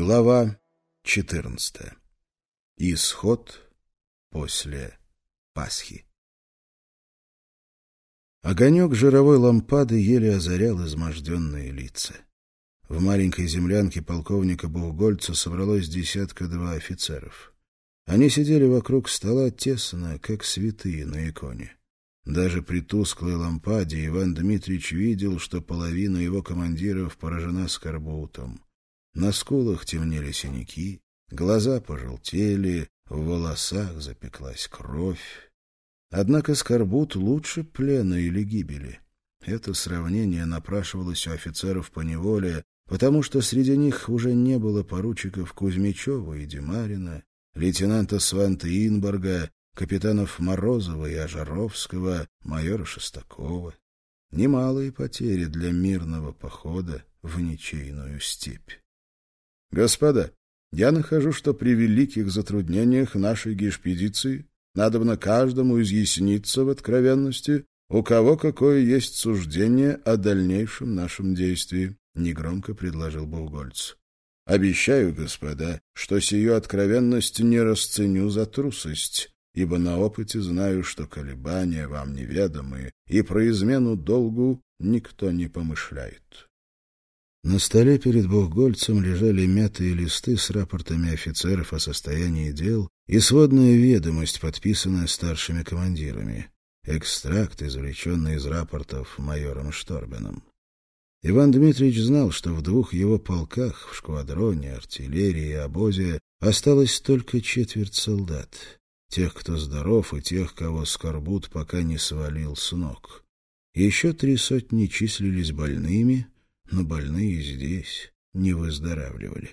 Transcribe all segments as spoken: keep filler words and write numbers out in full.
Глава четырнадцатая. Исход после Пасхи. Огонек жировой лампады еле озарял изможденные лица. В маленькой землянке полковника Бухгольца собралось десятка-два офицеров. Они сидели вокруг стола тесно, как святые на иконе. Даже при тусклой лампаде Иван Дмитрич видел, что половина его командиров поражена скорбутом. На скулах темнели синяки, глаза пожелтели, в волосах запеклась кровь. Однако скорбут лучше плена или гибели. Это сравнение напрашивалось у офицеров поневоле, потому что среди них уже не было поручиков Кузьмичева и Демарина, лейтенанта Сванта Инборга, капитанов Морозова и Ожаровского, майора Шестакова. Немалые потери для мирного похода в ничейную степь. Господа, я нахожу, что при великих затруднениях нашей гешпедиции надобно каждому изъясниться в откровенности, у кого какое есть суждение о дальнейшем нашем действии, — негромко предложил Бухгольц. Обещаю, господа, что сию откровенность не расценю за трусость, ибо на опыте знаю, что колебания вам неведомы, и про измену долгу никто не помышляет. На столе перед Бухгольцем лежали мятые листы с рапортами офицеров о состоянии дел и сводная ведомость, подписанная старшими командирами. Экстракт, извлеченный из рапортов майором Шторбеном. Иван Дмитрич знал, что в двух его полках, в шквадроне, артиллерии и обозе, осталось только четверть солдат. Тех, кто здоров, и тех, кого скорбут пока не свалил с ног. Еще три сотни числились больными, но больные здесь не выздоравливали.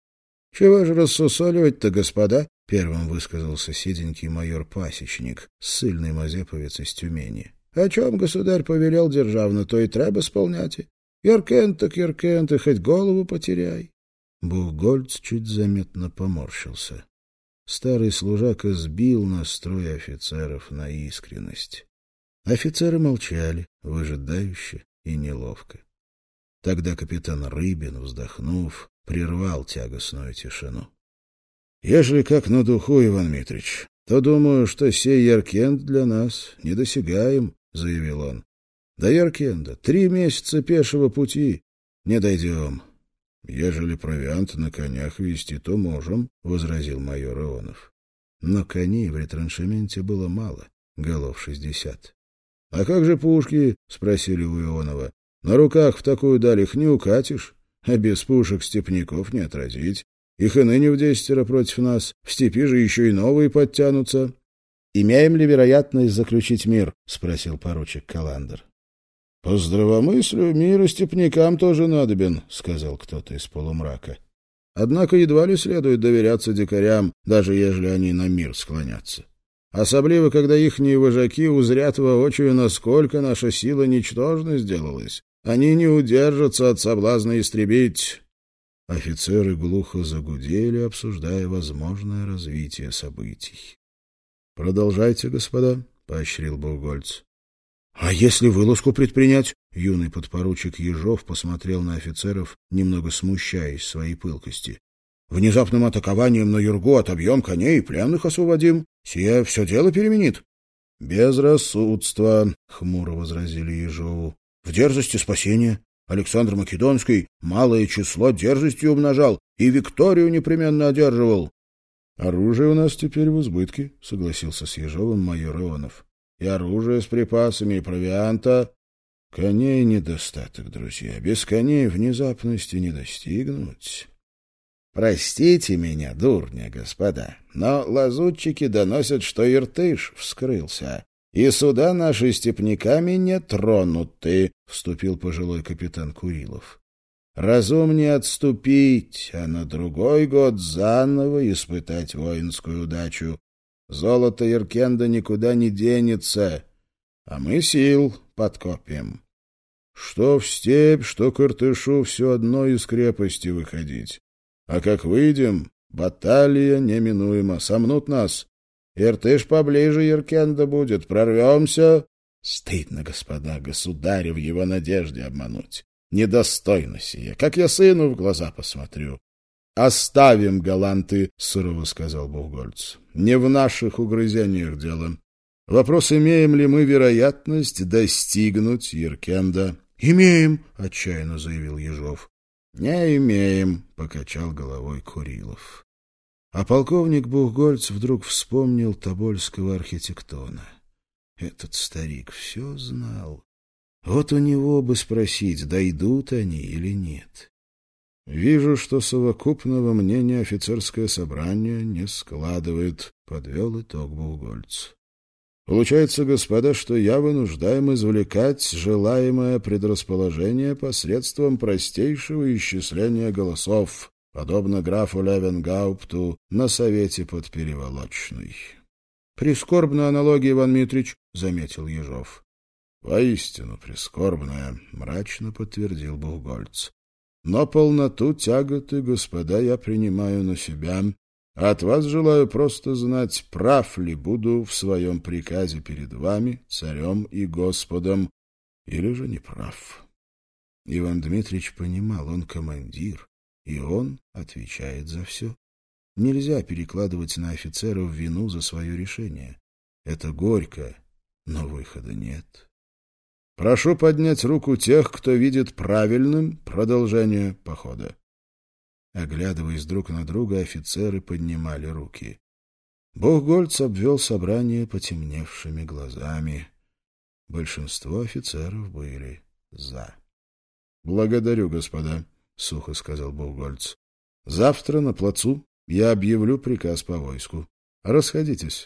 — Чего же рассусоливать-то, господа? — первым высказался седенький майор-пасечник, ссыльный мазеповец из Тюмени. — О чем государь повелел державно, то и треба сполнять. Яркент так яркент, и хоть голову потеряй. Бухгольц чуть заметно поморщился. Старый служака сбил настрой офицеров на искренность. Офицеры молчали, выжидающе и неловко. Тогда капитан Рыбин, вздохнув, прервал тягостную тишину. — Ежели как на духу, Иван Митрич, то думаю, что сей Яркент для нас недосягаем, — заявил он. — До Яркенда три месяца пешего пути не дойдем. — Ежели провиант на конях везти, то можем, — возразил майор Ионов. Но коней в ретраншементе было мало, голов шестьдесят. — А как же пушки? — спросили у Ионова. На руках в такую даль их не укатишь, а без пушек степняков не отразить. Их и ныне в десятеро против нас, в степи же еще и новые подтянутся. — Имеем ли вероятность заключить мир? — спросил поручик Каландер. — По здравомыслию мир и степнякам тоже надобен, — сказал кто-то из полумрака. Однако едва ли следует доверяться дикарям, даже ежели они на мир склонятся. Особливо, когда ихние вожаки узрят воочию, насколько наша сила ничтожна сделалась. Они не удержатся от соблазна истребить. Офицеры глухо загудели, обсуждая возможное развитие событий. — Продолжайте, господа, — поощрил Бухгольц. — А если вылазку предпринять? Юный подпоручик Ежов посмотрел на офицеров, немного смущаясь своей пылкости. — Внезапным атакованием на Юргу отобьем коней и пленных освободим. Сия все дело переменит. — Безрассудство, — хмуро возразили Ежову. — В дерзости спасения. Александр Македонский малое число дерзостью умножал и Викторию непременно одерживал. — Оружие у нас теперь в избытке, — согласился с Ежовым майор Ионов. — И оружие с припасами, и провианта. Коней недостаток, друзья. Без коней внезапности не достигнуть. Простите меня, дурня, господа, но лазутчики доносят, что Иртыш вскрылся, и суда наши степняками не тронуты, — вступил пожилой капитан Курилов. Разумнее отступить, а на другой год заново испытать воинскую удачу. Золото Яркенда никуда не денется, а мы сил подкопим. Что в степь, что к Иртышу все одно из крепости выходить. А как выйдем, баталия неминуема, сомнут нас. Иртыш поближе Яркенда будет, прорвемся. Стыдно, господа, государя в его надежде обмануть. Недостойно сие, как я сыну в глаза посмотрю. Оставим галанты, — сурово сказал Бухгольц. Не в наших угрызениях дело. Вопрос, имеем ли мы вероятность достигнуть Иркенда? — Имеем, — отчаянно заявил Ежов. — Не имеем, — покачал головой Курилов. А полковник Бухгольц вдруг вспомнил тобольского архитектона. Этот старик все знал. Вот у него бы спросить, дойдут они или нет. «Вижу, что совокупного мнения офицерское собрание не складывает», — подвел итог Бухгольц. «Получается, господа, что я вынуждаем извлекать желаемое предрасположение посредством простейшего исчисления голосов, подобно графу Левенгаупту на совете под Переволочной». «Прискорбная аналогия, Иван Митрич», — заметил Ежов. «Воистину прискорбная», — мрачно подтвердил Бухгольц. «Но полноту тяготы, господа, я принимаю на себя, а от вас желаю просто знать, прав ли буду в своем приказе перед вами, царем и Господом, или же не прав». Иван Дмитрич понимал, он командир, и он отвечает за все. Нельзя перекладывать на офицеров вину за свое решение. Это горько, но выхода нет. Прошу поднять руку тех, кто видит правильным продолжение похода. Оглядываясь друг на друга, офицеры поднимали руки. Бухгольц обвел собрание потемневшими глазами. Большинство офицеров были «за». — Благодарю, господа, — сухо сказал Бухгольц. — Завтра на плацу я объявлю приказ по войску. Расходитесь.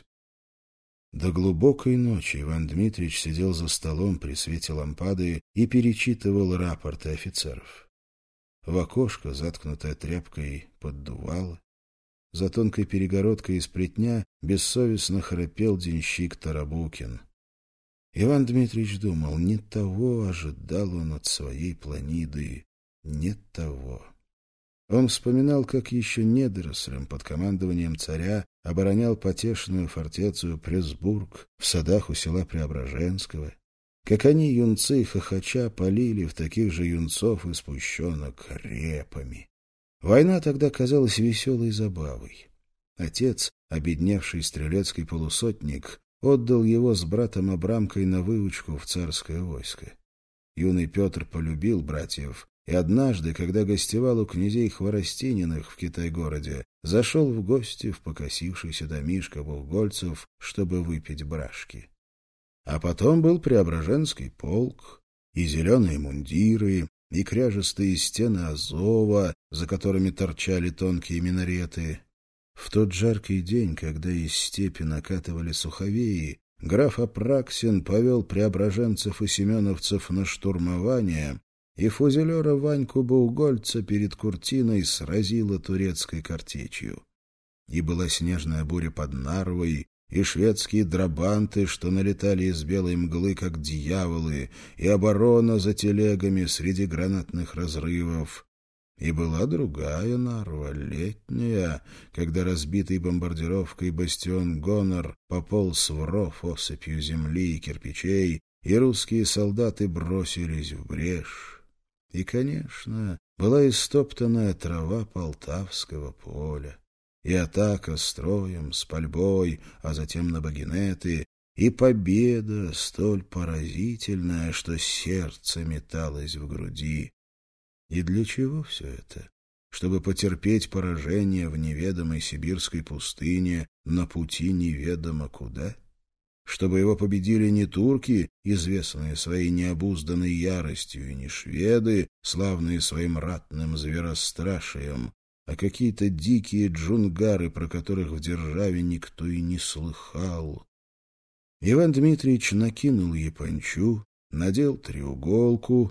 До глубокой ночи Иван Дмитрич сидел за столом при свете лампады и перечитывал рапорты офицеров. В окошко, заткнутое тряпкой, поддувало. За тонкой перегородкой из плетня бессовестно храпел денщик Тарабукин. Иван Дмитрич думал, не того ожидал он от своей планиды, не того. Он вспоминал, как еще недорослем под командованием царя оборонял потешную фортецию Пресбург в садах у села Преображенского, как они, юнцы, хохоча, полили в таких же юнцов из пущенок репами. Война тогда казалась веселой забавой. Отец, обедневший стрелецкий полусотник, отдал его с братом Абрамкой на выучку в царское войско. Юный Петр полюбил братьев, и однажды, когда гостевал у князей Хворостининых в Китай-городе, зашел в гости в покосившийся домишко Бухгольцев, чтобы выпить брашки. А потом был Преображенский полк, и зеленые мундиры, и кряжестые стены Азова, за которыми торчали тонкие минареты. В тот жаркий день, когда из степи накатывали суховеи, граф Апраксин повел преображенцев и семеновцев на штурмование, и фузелера Ваньку Бухгольца перед Куртиной сразила турецкой картечью. И была снежная буря под Нарвой, и шведские драбанты, что налетали из белой мглы, как дьяволы, и оборона за телегами среди гранатных разрывов. И была другая Нарва, летняя, когда разбитый бомбардировкой бастион Гонор пополз в ров осыпью земли и кирпичей, и русские солдаты бросились в брешь. И, конечно, была истоптанная трава Полтавского поля, и атака строем, с пальбой, а затем на багинеты, и победа столь поразительная, что сердце металось в груди. И для чего все это? Чтобы потерпеть поражение в неведомой сибирской пустыне на пути неведомо куда? Чтобы его победили не турки, известные своей необузданной яростью, и не шведы, славные своим ратным зверострашием, а какие-то дикие джунгары, про которых в державе никто и не слыхал. Иван Дмитриевич накинул япончу, надел треуголку,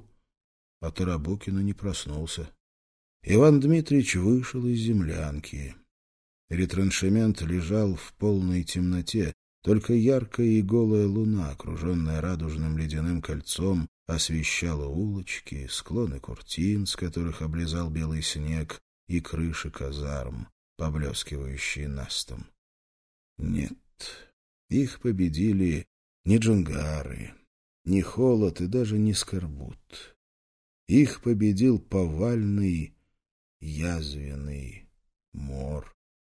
а Тарабукин не проснулся. Иван Дмитриевич вышел из землянки. Ретраншемент лежал в полной темноте, только яркая и голая луна, окруженная радужным ледяным кольцом, освещала улочки, склоны куртин, с которых облизал белый снег, и крыши казарм, поблескивающие настом. Нет, их победили не джунгары, не холод и даже не скорбут. Их победил повальный, язвенный Мор.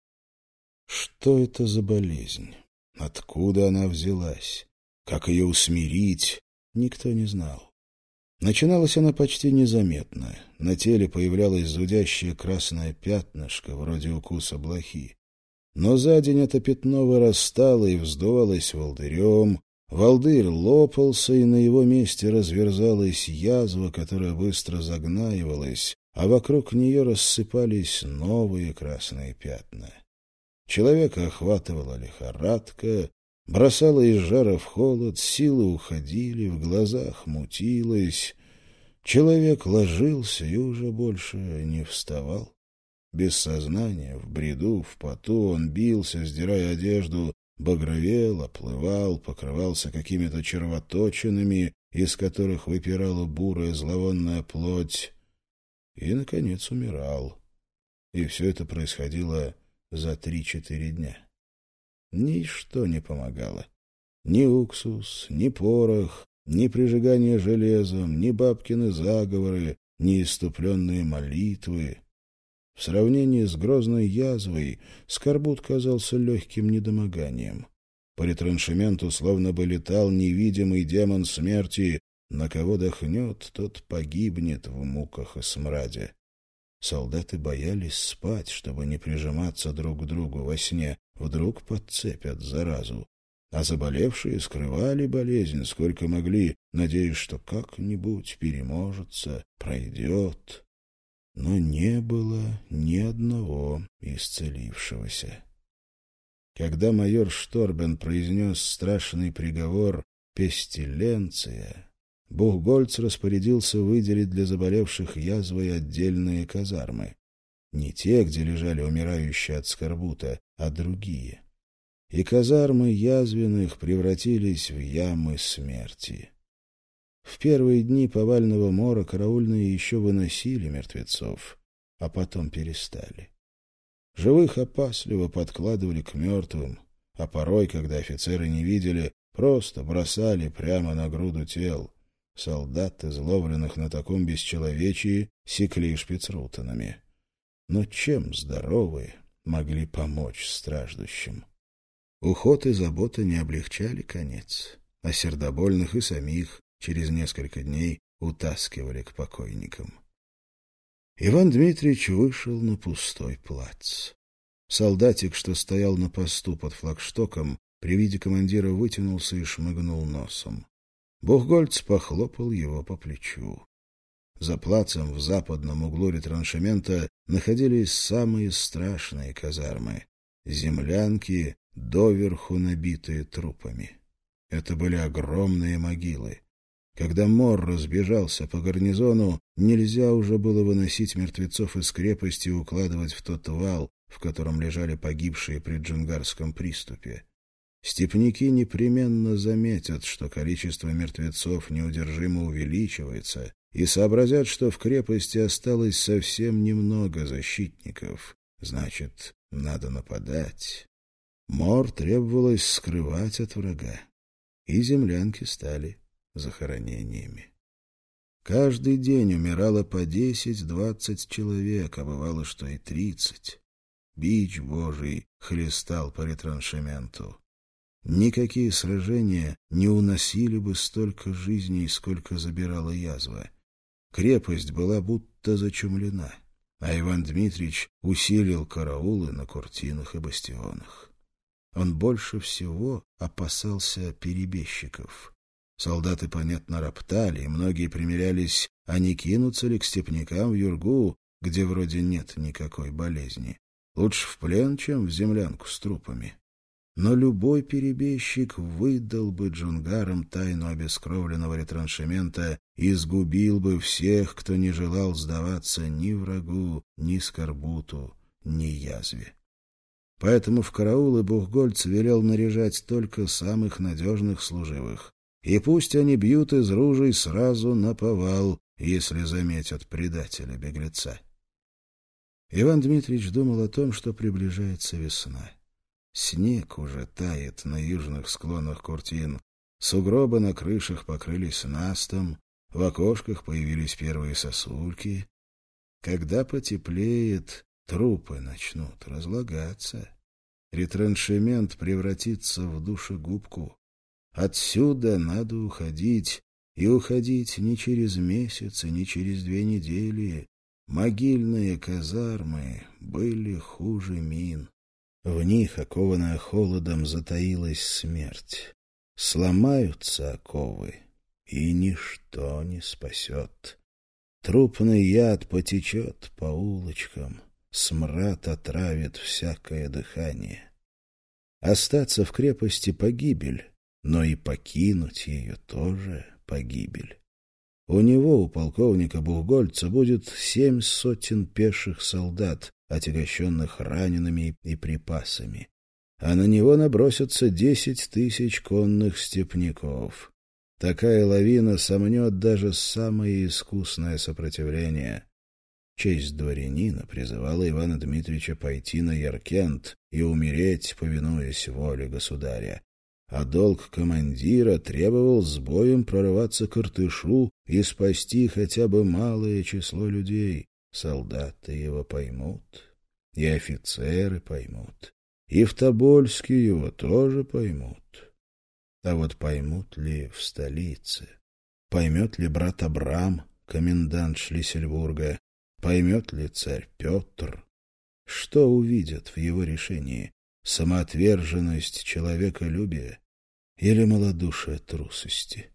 Что это за болезнь? Откуда она взялась? Как ее усмирить? Никто не знал. Начиналась она почти незаметно. На теле появлялось зудящее красное пятнышко, вроде укуса блохи. Но за день это пятно вырастало и вздувалось волдырем. Волдырь лопался, и на его месте разверзалась язва, которая быстро загнаивалась, а вокруг нее рассыпались новые красные пятна. Человека охватывала лихорадка, бросала из жара в холод, силы уходили, в глазах мутилось. Человек ложился и уже больше не вставал. Без сознания, в бреду, в поту он бился, сдирая одежду, багровел, оплывал, покрывался какими-то червоточинами, из которых выпирала бурая зловонная плоть, и, наконец, умирал. И все это происходило за три-четыре дня. Ничто не помогало. Ни уксус, ни порох, ни прижигание железом, ни бабкины заговоры, ни иступленные молитвы. В сравнении с грозной язвой скорбут казался легким недомоганием. По ретраншементу словно бы летал невидимый демон смерти. На кого дохнет, тот погибнет в муках и смраде. Солдаты боялись спать, чтобы не прижиматься друг к другу во сне. Вдруг подцепят заразу. А заболевшие скрывали болезнь сколько могли, надеясь, что как-нибудь переможется, пройдет. Но не было ни одного исцелившегося. Когда майор Шторбен произнес страшный приговор «пестиленция», Бухгольц распорядился выделить для заболевших язвой отдельные казармы. Не те, где лежали умирающие от скорбута, а другие. И казармы язвенных превратились в ямы смерти. В первые дни повального мора караульные еще выносили мертвецов, а потом перестали. Живых опасливо подкладывали к мертвым, а порой, когда офицеры не видели, просто бросали прямо на груду тел. Солдат, изловленных на таком бесчеловечии, секли шпицрутенами. Но чем здоровые могли помочь страждущим? Уход и забота не облегчали конец, а сердобольных и самих через несколько дней утаскивали к покойникам. Иван Дмитриевич вышел на пустой плац. Солдатик, что стоял на посту под флагштоком, при виде командира вытянулся и шмыгнул носом. Бухгольц похлопал его по плечу. За плацем в западном углу ретраншемента находились самые страшные казармы — землянки, доверху набитые трупами. Это были огромные могилы. Когда мор разбежался по гарнизону, нельзя уже было выносить мертвецов из крепости и укладывать в тот вал, в котором лежали погибшие при Джунгарском приступе. Степняки непременно заметят, что количество мертвецов неудержимо увеличивается, и сообразят, что в крепости осталось совсем немного защитников. Значит, надо нападать. Мор требовалось скрывать от врага, и землянки стали захоронениями. Каждый день умирало по десять-двадцать человек, а бывало, что и тридцать. Бич Божий хлестал по ретраншементу. Никакие сражения не уносили бы столько жизней, сколько забирала язва. Крепость была будто зачумлена, а Иван Дмитриевич усилил караулы на куртинах и бастионах. Он больше всего опасался перебежчиков. Солдаты, понятно, роптали, и многие примирялись, а не кинуться ли к степнякам в юргу, где вроде нет никакой болезни. Лучше в плен, чем в землянку с трупами. Но любой перебежчик выдал бы джунгарам тайну обескровленного ретраншемента и сгубил бы всех, кто не желал сдаваться ни врагу, ни скорбуту, ни язве. Поэтому в караулы Бухгольц велел наряжать только самых надежных служивых. И пусть они бьют из ружей сразу наповал, если заметят предателя-беглеца. Иван Дмитриевич думал о том, что приближается весна. Снег уже тает на южных склонах куртин, сугробы на крышах покрылись настом, в окошках появились первые сосульки. Когда потеплеет, Трупы начнут разлагаться. Ретраншемент превратится в душегубку. Отсюда надо уходить, и уходить не через месяц и не через две недели. Могильные казармы были хуже мин. В них, окованная холодом, затаилась смерть. Сломаются оковы, и ничто не спасет. Трупный яд потечет по улочкам, смрад отравит всякое дыхание. Остаться в крепости — погибель, но и покинуть ее тоже погибель. У него, у полковника Бухгольца, будет семь сотен пеших солдат, отягощенных ранеными и припасами, а на него набросятся десять тысяч конных степняков. Такая лавина сомнет даже самое искусное сопротивление. Честь дворянина призывала Ивана Дмитрича пойти на Яркент и умереть, повинуясь воле государя. А долг командира требовал с боем прорываться к Иртышу и спасти хотя бы малое число людей. Солдаты его поймут, и офицеры поймут, и в Тобольске его тоже поймут. А вот поймут ли в столице? Поймет ли брат Абрам, комендант Шлиссельбурга? Поймет ли царь Петр? Что увидят в его решении? Самоотверженность человеколюбия или малодушие трусости?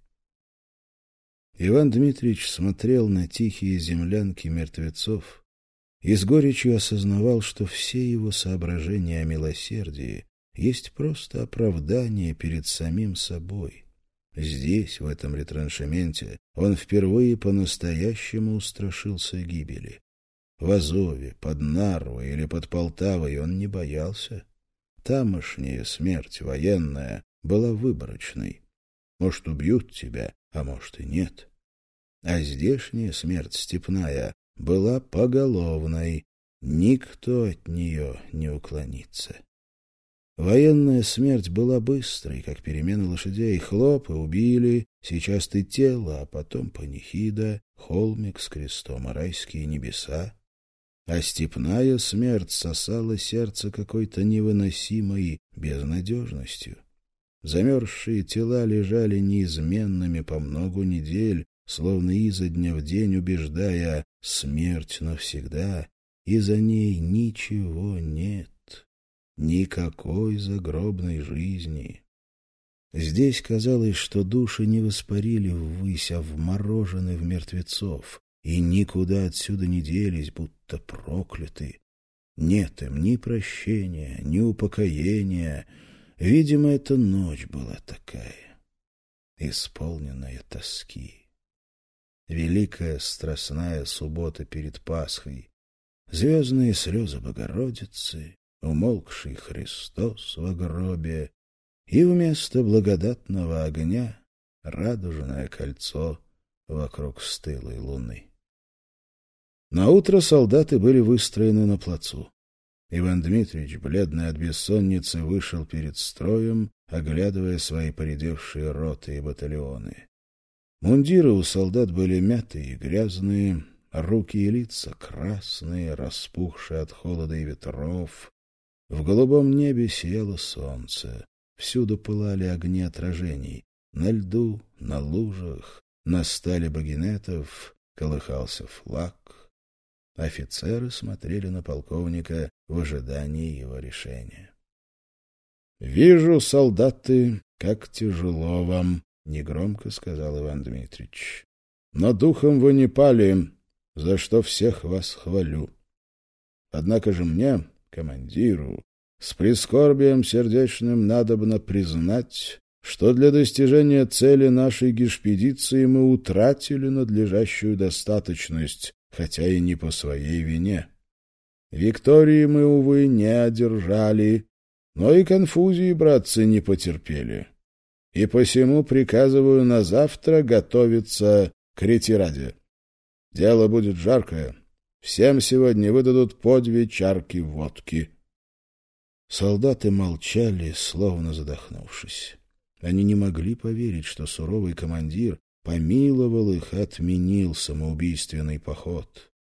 Иван Дмитрич смотрел на тихие землянки мертвецов и с горечью осознавал, что все его соображения о милосердии есть просто оправдание перед самим собой. Здесь, в этом ретраншементе, он впервые по-настоящему устрашился гибели. В Азове, под Нарвой или под Полтавой он не боялся. Тамошняя смерть военная была выборочной. Может, убьют тебя, а может и нет. А здешняя смерть степная была поголовной. Никто от нее не уклонится. Военная смерть была быстрой, как перемена лошадей. Хлоп и убили, сейчас ты тело, а потом панихида, холмик с крестом, а райские небеса. А степная смерть сосала сердце какой-то невыносимой безнадежностью. Замерзшие тела лежали неизменными по многу недель, словно изо дня в день убеждая «смерть навсегда», и за ней ничего нет. Никакой загробной жизни. Здесь казалось, что души не воспарили ввысь, а вморожены в мертвецов, и никуда отсюда не делись, будто прокляты. Нет им ни прощения, ни упокоения. Видимо, эта ночь была такая, исполненная тоски. Великая страстная суббота перед Пасхой, звездные слезы Богородицы, умолкший Христос во гробе, и вместо благодатного огня радужное кольцо вокруг стылой луны. Наутро солдаты были выстроены на плацу. Иван Дмитрич, бледный от бессонницы, вышел перед строем, оглядывая свои поредевшие роты и батальоны. Мундиры у солдат были мятые и грязные, руки и лица красные, распухшие от холода и ветров. В голубом небе сияло солнце, всюду пылали огни отражений. На льду, на лужах, на стали багинетов колыхался флаг. Офицеры смотрели на полковника в ожидании его решения. — Вижу, солдаты, как тяжело вам, — негромко сказал Иван Дмитрич. — Но духом вы не пали, за что всех вас хвалю. Однако же мне, командиру, с прискорбием сердечным надобно признать, что для достижения цели нашей гешпедиции мы утратили надлежащую достаточность, хотя и не по своей вине. Виктории мы, увы, не одержали, но и конфузии, братцы, не потерпели. И посему приказываю на завтра готовиться к ретираде. Дело будет жаркое. Всем сегодня выдадут по две чарки водки. Солдаты молчали, словно задохнувшись. Они не могли поверить, что суровый командир помиловал их и отменил самоубийственный поход.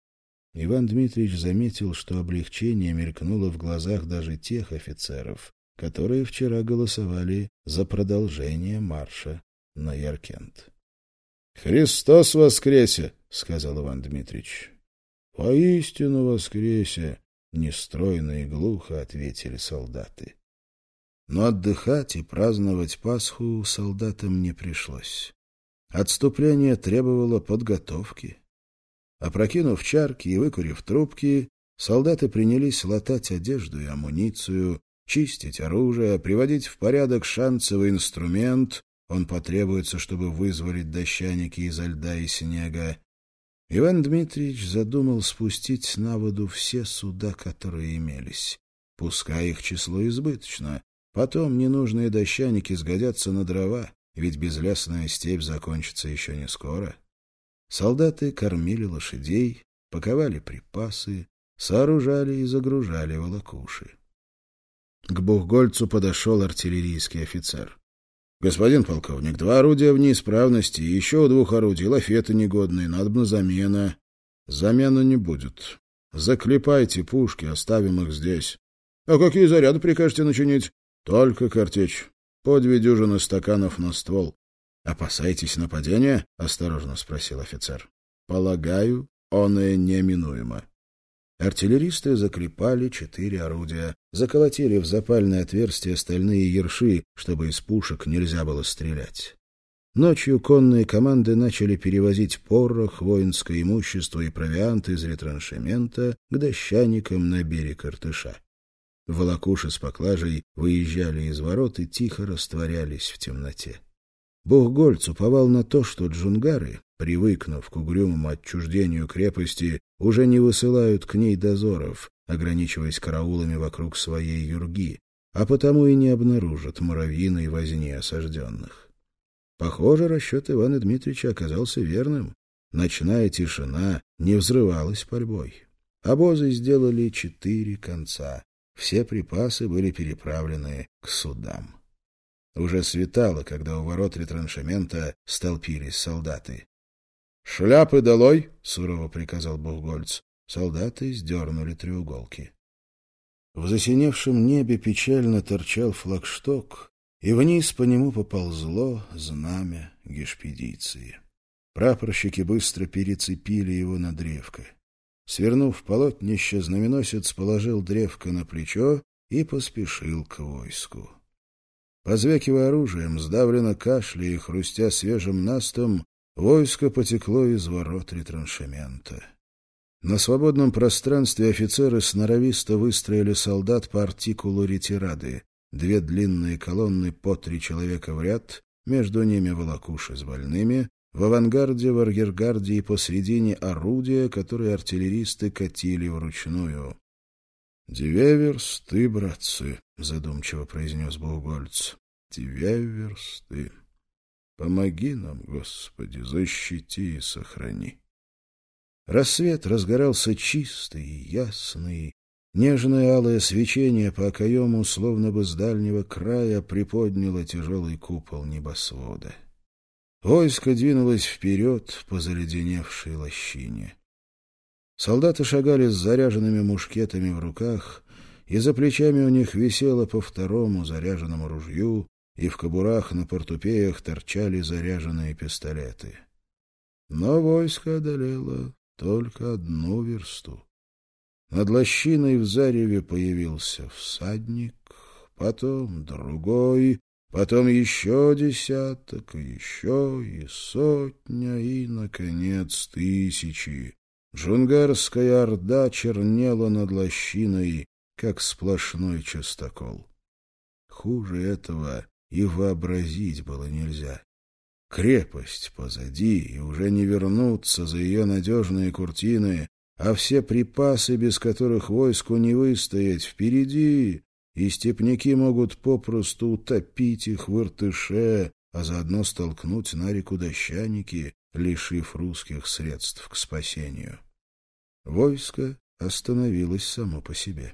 Иван Дмитриевич заметил, что облегчение мелькнуло в глазах даже тех офицеров, которые вчера голосовали за продолжение марша на Яркент. — Христос воскресе! — сказал Иван Дмитриевич. — Воистину воскресе! — нестройно и глухо ответили солдаты. Но отдыхать и праздновать Пасху солдатам не пришлось. Отступление требовало подготовки. Опрокинув чарки и выкурив трубки, солдаты принялись латать одежду и амуницию, чистить оружие, приводить в порядок шанцевый инструмент, он потребуется, чтобы вызволить дощаники изо льда и снега. Иван Дмитриевич задумал спустить на воду все суда, которые имелись. Пускай их число избыточно, потом ненужные дощаники сгодятся на дрова, ведь безлесная степь закончится еще не скоро. Солдаты кормили лошадей, паковали припасы, сооружали и загружали волокуши. К Бухгольцу подошел артиллерийский офицер. — Господин полковник, два орудия в неисправности, еще у двух орудий лафеты негодные, надобна замена. — Замены не будет. Заклепайте пушки, оставим их здесь. — А какие заряды прикажете начинить? — Только картечь. По две дюжины стаканов на ствол. — Опасаетесь нападения? — осторожно спросил офицер. — Полагаю, оное неминуемо. Артиллеристы заклепали четыре орудия, заколотили в запальные отверстия стальные ерши, чтобы из пушек нельзя было стрелять. Ночью конные команды начали перевозить порох, воинское имущество и провиант из ретраншемента к дощаникам на берег Иртыша. Волокуши с поклажей выезжали из ворот и тихо растворялись в темноте. Бухгольц уповал на то, что джунгары, привыкнув к угрюмому отчуждению крепости, уже не высылают к ней дозоров, ограничиваясь караулами вокруг своей юрги, а потому и не обнаружат муравьиной возни осажденных. Похоже, расчет Ивана Дмитриевича оказался верным. Ночная тишина не взрывалась пальбой. Обозы сделали четыре конца. Все припасы были переправлены к судам. Уже светало, когда у ворот ретраншемента столпились солдаты. — Шляпы долой! — сурово приказал Бухгольц. Солдаты сдернули треуголки. В засиневшем небе печально торчал флагшток, и вниз по нему поползло знамя гешпедиции. Прапорщики быстро перецепили его на древко. Свернув полотнище, знаменосец положил древко на плечо и поспешил к войску. Позвякивая оружием, сдавленно кашляя и хрустя свежим настом, войско потекло из ворот ретраншемента. На свободном пространстве офицеры сноровисто выстроили солдат по артикулу ретирады, две длинные колонны по три человека в ряд, между ними волокуши с больными, в авангарде, в арьергарде и посредине орудия, которые артиллеристы катили вручную. — Две версты, братцы, — задумчиво произнес Бухгольц. — Две версты. Помоги нам, Господи, защити и сохрани. Рассвет разгорался чистый и ясный. Нежное алое свечение по окоему, словно бы с дальнего края, приподняло тяжелый купол небосвода. Войско двинулось вперед по заледеневшей лощине. Солдаты шагали с заряженными мушкетами в руках, и за плечами у них висело по второму заряженному ружью, и в кобурах на портупеях торчали заряженные пистолеты. Но войско одолело только одну версту. Над лощиной в зареве появился всадник, потом другой, потом еще десяток, и еще и сотня, и, наконец, тысячи. Джунгарская орда чернела над лощиной, как сплошной частокол. Хуже этого и вообразить было нельзя. Крепость позади, и уже не вернуться за ее надежные куртины, а все припасы, без которых войску не выстоять, впереди, и степняки могут попросту утопить их в Иртыше, а заодно столкнуть на реку дощаники, лишив русских средств к спасению. Войско остановилось само по себе.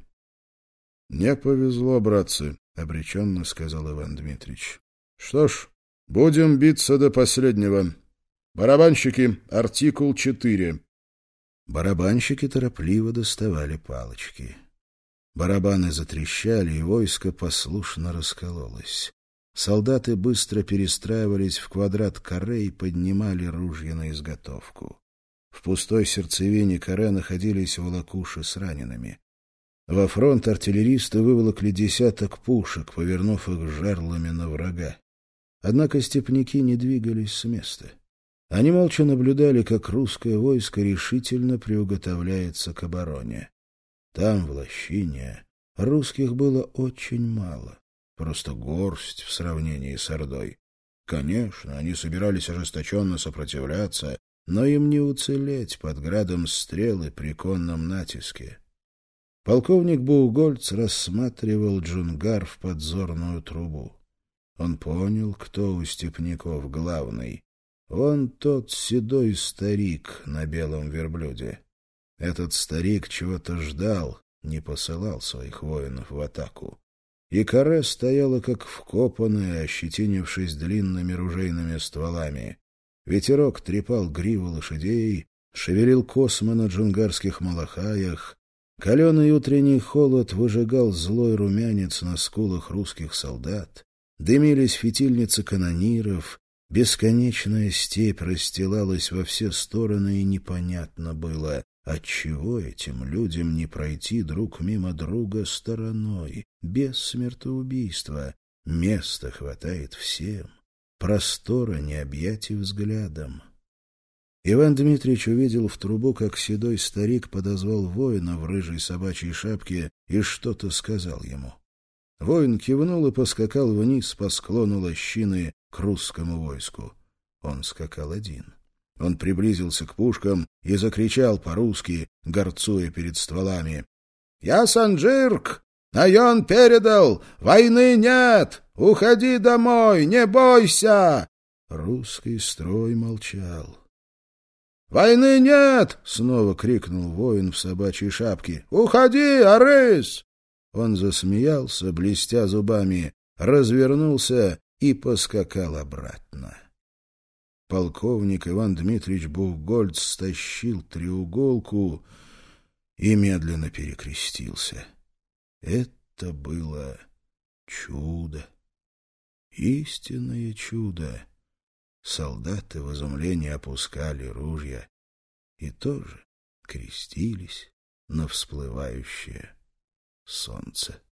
— Не повезло, братцы, — обреченно сказал Иван Дмитриевич. — Что ж, будем биться до последнего. Барабанщики, артикул четыре. Барабанщики торопливо доставали палочки. Барабаны затрещали, и войско послушно раскололось. Солдаты быстро перестраивались в квадрат каре и поднимали ружья на изготовку. В пустой сердцевине каре находились волокуши с ранеными. Во фронт артиллеристы выволокли десяток пушек, повернув их жерлами на врага. Однако степняки не двигались с места. Они молча наблюдали, как русское войско решительно приуготовляется к обороне. Там, в лощине, русских было очень мало, просто горсть в сравнении с Ордой. Конечно, они собирались ожесточенно сопротивляться, но им не уцелеть под градом стрел и при конном натиске. Полковник Боугольц рассматривал Джунгар в подзорную трубу. Он понял, кто у степняков главный. Он тот седой старик на белом верблюде. Этот старик чего-то ждал, не посылал своих воинов в атаку. И каре стояла как вкопанная, ощетинившись длинными ружейными стволами. Ветерок трепал гривы лошадей, шевелил космы на джунгарских малахаях. Каленый утренний холод выжигал злой румянец на скулах русских солдат. Дымились фитильницы канониров. Бесконечная степь расстилалась во все стороны, и непонятно было, отчего этим людям не пройти друг мимо друга стороной, без смертоубийства. Места хватает всем, простора не объять и взглядом. Иван Дмитриевич увидел в трубу, как седой старик подозвал воина в рыжей собачьей шапке и что-то сказал ему. Воин кивнул и поскакал вниз по склону лощины к русскому войску. Он скакал один. Он приблизился к пушкам и закричал по-русски, горцуя перед стволами. — Я Санджирк! Найон передал! Войны нет! Уходи домой! Не бойся! Русский строй молчал. — Войны нет! — снова крикнул воин в собачьей шапке. — Уходи, Арыс! Он засмеялся, блестя зубами, развернулся и поскакал обратно. Полковник Иван Дмитриевич Бухгольц стащил треуголку и медленно перекрестился. Это было чудо, истинное чудо. Солдаты в изумлении опускали ружья и тоже крестились на всплывающее солнце.